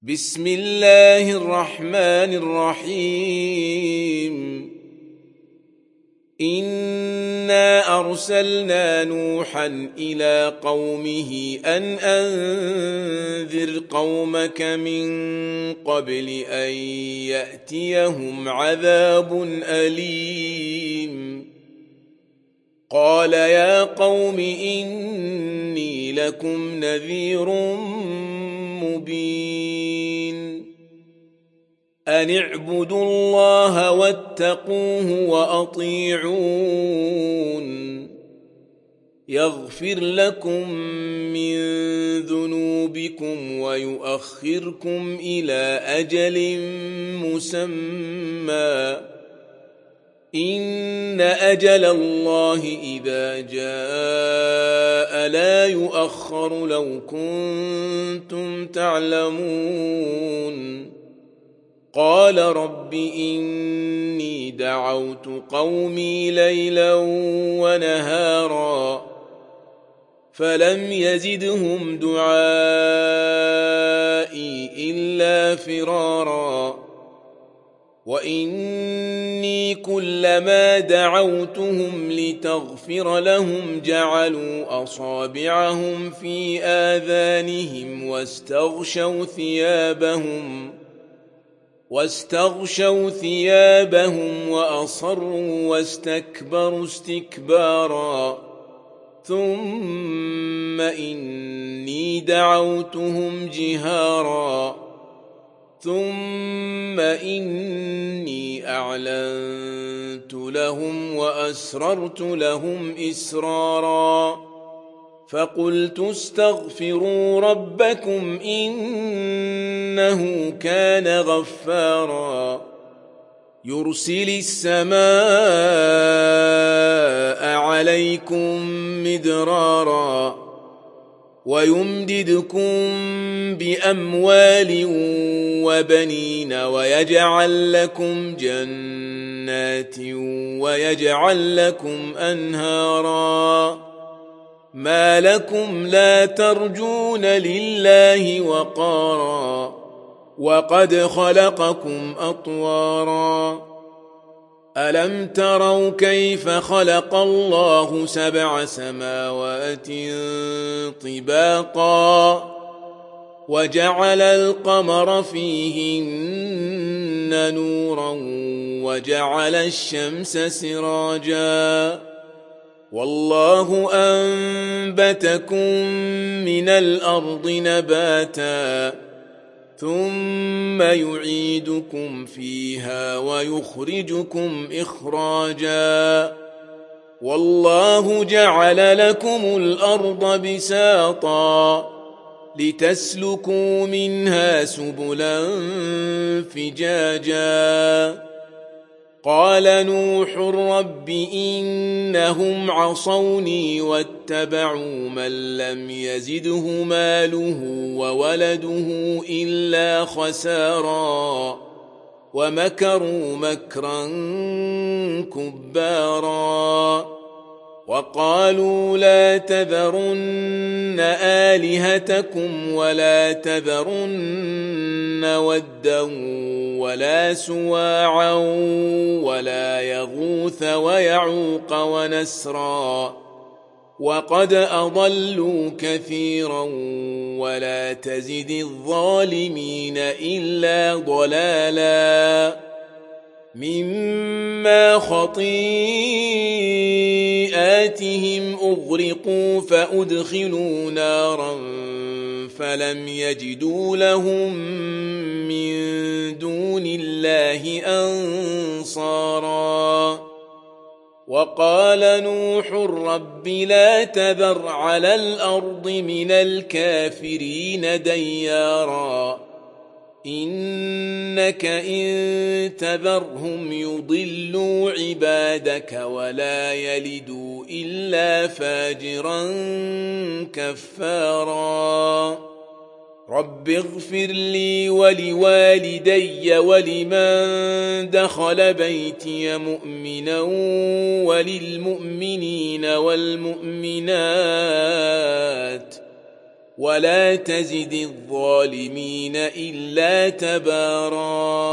بسم الله الرحمن الرحيم إنا أرسلنا نوحا إلى قومه أن أنذر قومك من قبل أن يأتيهم عذاب أليم قال يا قوم إني لكم نذير مبين أن اعبدوا الله واتقوه وأطيعون يغفر لكم من ذنوبكم ويؤخركم إلى أجل مسمى إن أجل الله إذا جاء لا يؤخر لو كنتم تعلمون قال رب إني دعوت قومي ليلا ونهارا فلم يزدهم دعائي إلا فرارا وإني كلما دعوتهم لتغفر لهم جعلوا أصابعهم في آذانهم واستغشوا ثيابهم وأصروا واستكبروا استكبارا ثم إني دعوتهم جهارا ثم إني أعلنت لهم وأسررت لهم إسرارا فقلت استغفروا ربكم إنه كان غفارا يرسل السماء عليكم مدرارا ويمددكم بأموال وبنين ويجعل لكم جنات ويجعل لكم أنهارا ما لكم لا ترجون لله وقارا وقد خلقكم أطوارا ألم تروا كيف خلق الله 7 سماوات طباقا وجعل القمر فيهن نورا وجعل الشمس سراجا والله أنبتكم من الأرض نباتا ثم يعيدكم فيها ويخرجكم إخراجا والله جعل لكم الأرض بساطا لتسلكوا منها سبلا فجاجا قال نوح رب إنهم عصوني واتبعوا من لم يزده ماله وولده إلا خسارا ومكروا مكرا كبارا وقالوا لا تذرن آلهتكم ولا تذرن ودا ولا سواعا ولا يغوث ويعوق ونسرا وقد أضلوا كثيرا ولا تزد الظالمين إلا ضلالا مما خطيئاتهم أغرقوا فأدخلوا نارا فلم يجدوا لهم من دون الله أنصارا وقال نوح رب لا تذر على الأرض من الكافرين ديارا إنك إن تذرهم يضلوا عبادك ولا يلدوا إلا فاجرا كفارا رب اغفر لي ولوالدي ولمن دخل بيتي مؤمنا وللمؤمنين والمؤمنات ولا تزد الظالمين إلا تباراً